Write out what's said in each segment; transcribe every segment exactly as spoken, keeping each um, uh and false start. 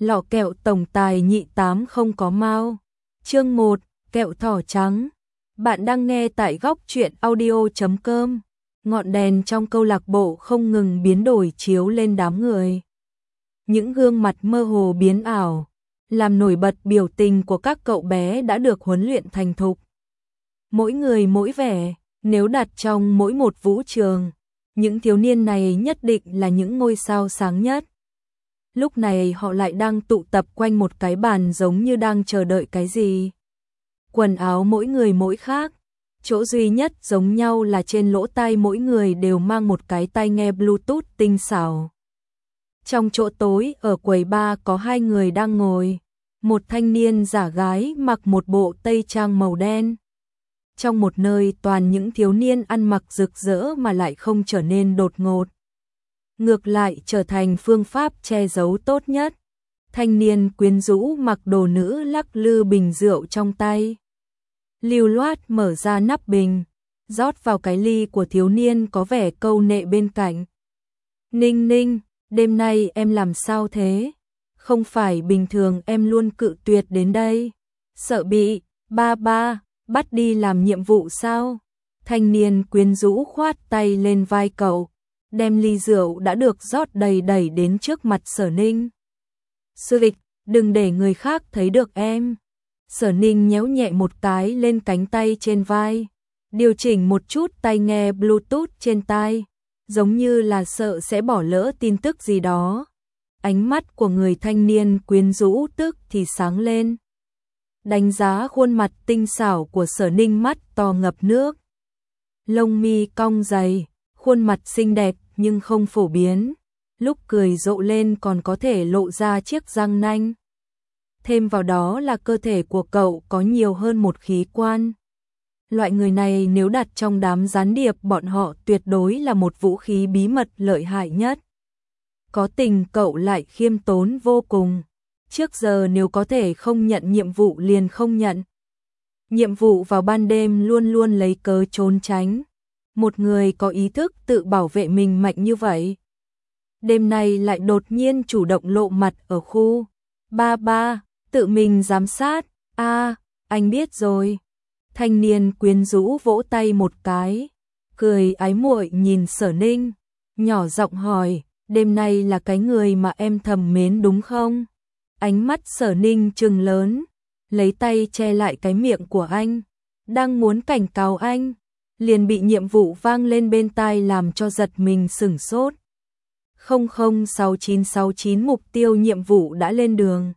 Lọ kẹo tổng tài nhị tám không có mao. Chương một, kẹo thỏ trắng. Bạn đang nghe tại góc truyện audio chấm com. Ngọn đèn trong câu lạc bộ không ngừng biến đổi chiếu lên đám người. Những gương mặt mơ hồ biến ảo, làm nổi bật biểu tình của các cậu bé đã được huấn luyện thành thục. Mỗi người mỗi vẻ, nếu đặt trong mỗi một vũ trường, những thiếu niên này nhất định là những ngôi sao sáng nhất. Lúc này họ lại đang tụ tập quanh một cái bàn giống như đang chờ đợi cái gì. Quần áo mỗi người mỗi khác, chỗ duy nhất giống nhau là trên lỗ tai mỗi người đều mang một cái tai nghe Bluetooth tinh xảo. Trong chỗ tối ở quầy bar có hai người đang ngồi, một thanh niên giả gái mặc một bộ tây trang màu đen. Trong một nơi toàn những thiếu niên ăn mặc rực rỡ mà lại không trở nên đột ngột. Ngược lại trở thành phương pháp che giấu tốt nhất. Thanh niên quyến rũ mặc đồ nữ lắc lư bình rượu trong tay. Lưu loát mở ra nắp bình, rót vào cái ly của thiếu niên có vẻ câu nệ bên cạnh. Ninh Ninh, đêm nay em làm sao thế? Không phải bình thường em luôn cự tuyệt đến đây. Sợ bị, ba ba, bắt đi làm nhiệm vụ sao? Thanh niên quyến rũ khoát tay lên vai cậu, đem ly rượu đã được rót đầy đẩy đến trước mặt Sở Ninh. Sư Vịch, đừng để người khác thấy được em. Sở Ninh nhéo nhẹ một cái lên cánh tay trên vai, điều chỉnh một chút tai nghe Bluetooth trên tai, giống như là sợ sẽ bỏ lỡ tin tức gì đó. Ánh mắt của người thanh niên quyến rũ tức thì sáng lên. Đánh giá khuôn mặt tinh xảo của Sở Ninh, mắt to ngập nước. Lông mi cong dày, khuôn mặt xinh đẹp nhưng không phổ biến, lúc cười rộ lên còn có thể lộ ra chiếc răng nanh. Thêm vào đó là cơ thể của cậu có nhiều hơn một khí quan. Loại người này nếu đặt trong đám gián điệp bọn họ tuyệt đối là một vũ khí bí mật lợi hại nhất. Có tình cậu lại khiêm tốn vô cùng. Trước giờ nếu có thể không nhận nhiệm vụ liền không nhận. Nhiệm vụ vào ban đêm luôn luôn lấy cớ trốn tránh. Một người có ý thức tự bảo vệ mình mạnh như vậy, đêm nay lại đột nhiên chủ động lộ mặt ở khu ba ba, tự mình giám sát. A, à, anh biết rồi. Thanh niên quyến rũ vỗ tay một cái, cười ái muội nhìn Sở Ninh, nhỏ giọng hỏi, đêm nay là cái người mà em thầm mến đúng không? Ánh mắt Sở Ninh trừng lớn, lấy tay che lại cái miệng của anh, đang muốn cảnh cáo anh, liền bị nhiệm vụ vang lên bên tai làm cho giật mình sửng sốt. không không sáu chín sáu chín mục tiêu nhiệm vụ đã lên đường.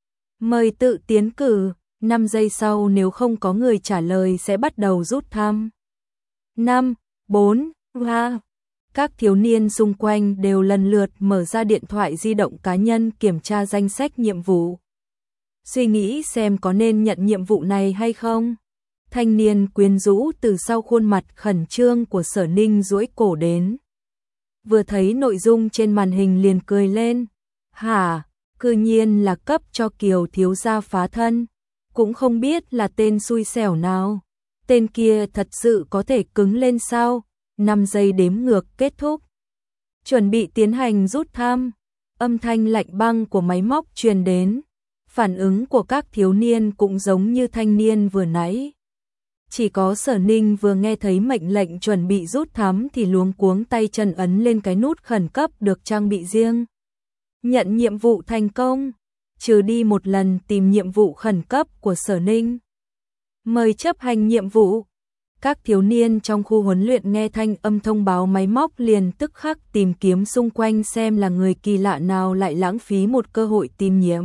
Mời tự tiến cử, năm giây sau nếu không có người trả lời sẽ bắt đầu rút thăm. năm, bốn, ba. Các thiếu niên xung quanh đều lần lượt mở ra điện thoại di động cá nhân kiểm tra danh sách nhiệm vụ. Suy nghĩ xem có nên nhận nhiệm vụ này hay không. Thanh niên quyến rũ từ sau khuôn mặt khẩn trương của Sở Ninh duỗi cổ đến. Vừa thấy nội dung trên màn hình liền cười lên. Hả, cư nhiên là cấp cho Kiều thiếu gia phá thân. Cũng không biết là tên xui xẻo nào. Tên kia thật sự có thể cứng lên sao? năm giây đếm ngược kết thúc. Chuẩn bị tiến hành rút thăm. Âm thanh lạnh băng của máy móc truyền đến. Phản ứng của các thiếu niên cũng giống như thanh niên vừa nãy. Chỉ có Sở Ninh vừa nghe thấy mệnh lệnh chuẩn bị rút thăm thì luống cuống tay chân ấn lên cái nút khẩn cấp được trang bị riêng. Nhận nhiệm vụ thành công, trừ đi một lần tìm nhiệm vụ khẩn cấp của Sở Ninh. Mời chấp hành nhiệm vụ. Các thiếu niên trong khu huấn luyện nghe thanh âm thông báo máy móc liền tức khắc tìm kiếm xung quanh xem là người kỳ lạ nào lại lãng phí một cơ hội tìm nhiệm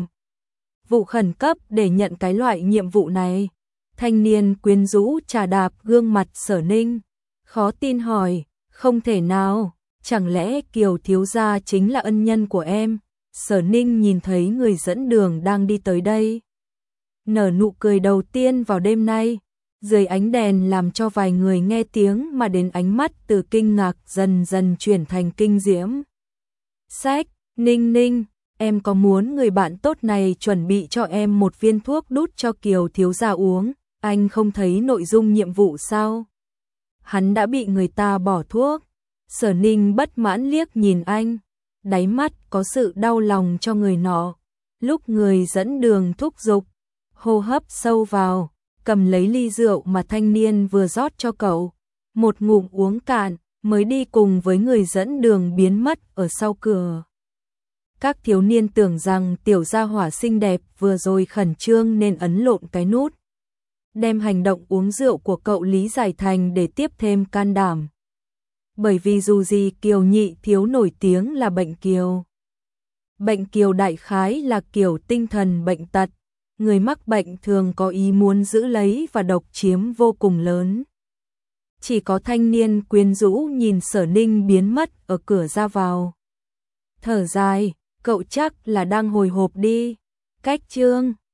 vụ khẩn cấp để nhận cái loại nhiệm vụ này. Thanh niên quyến rũ trà đạp gương mặt Sở Ninh, khó tin hỏi, không thể nào, chẳng lẽ Kiều thiếu gia chính là ân nhân của em? Sở Ninh nhìn thấy người dẫn đường đang đi tới đây, nở nụ cười đầu tiên vào đêm nay, dưới ánh đèn làm cho vài người nghe tiếng mà đến ánh mắt từ kinh ngạc dần dần chuyển thành kinh diễm. Sách, Ninh Ninh, em có muốn người bạn tốt này chuẩn bị cho em một viên thuốc đút cho Kiều thiếu gia uống? Anh không thấy nội dung nhiệm vụ sao? Hắn đã bị người ta bỏ thuốc. Sở Ninh bất mãn liếc nhìn anh, đáy mắt có sự đau lòng cho người nọ. Lúc người dẫn đường thúc giục, hô hấp sâu vào, cầm lấy ly rượu mà thanh niên vừa rót cho cậu, một ngụm uống cạn, mới đi cùng với người dẫn đường biến mất ở sau cửa. Các thiếu niên tưởng rằng tiểu gia hỏa xinh đẹp vừa rồi khẩn trương nên ấn lộn cái nút, đem hành động uống rượu của cậu lý giải thành để tiếp thêm can đảm. Bởi vì dù gì Kiều Nhị Thiếu nổi tiếng là bệnh kiều. Bệnh kiều đại khái là kiểu tinh thần bệnh tật, người mắc bệnh thường có ý muốn giữ lấy và độc chiếm vô cùng lớn. Chỉ có thanh niên quyến rũ nhìn Sở Ninh biến mất ở cửa ra vào. Thở dài, cậu chắc là đang hồi hộp đi. Cách chương